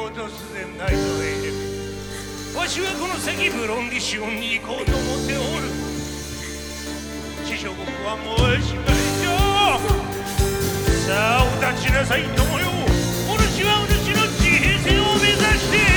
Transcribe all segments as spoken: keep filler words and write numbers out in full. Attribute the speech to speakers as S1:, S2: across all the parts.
S1: 突然ナイトへわしはこの先ブロンディシオンに行こうと思っておる。師匠僕はもうしまいじゃ。さあお立ちなさい友よ。お主はお主の地平線を目指して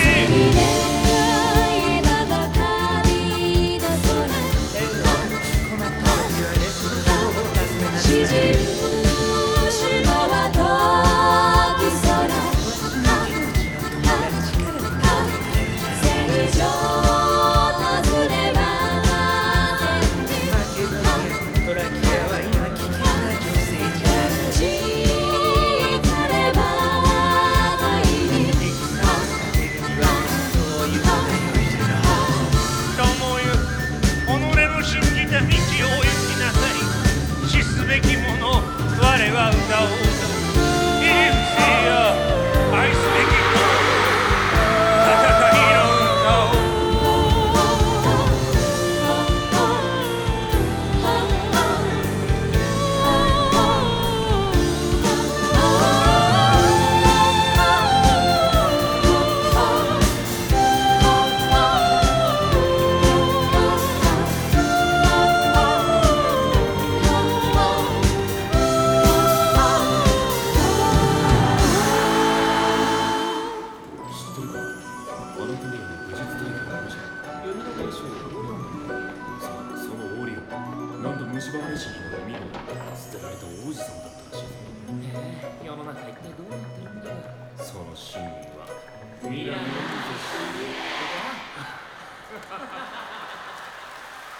S2: 蝕まれし日の見事捨てられた王子様だったらしいぞ。
S3: ええ、世の中一体どうなってるんだよ。
S2: その真意は
S3: 未来の王子様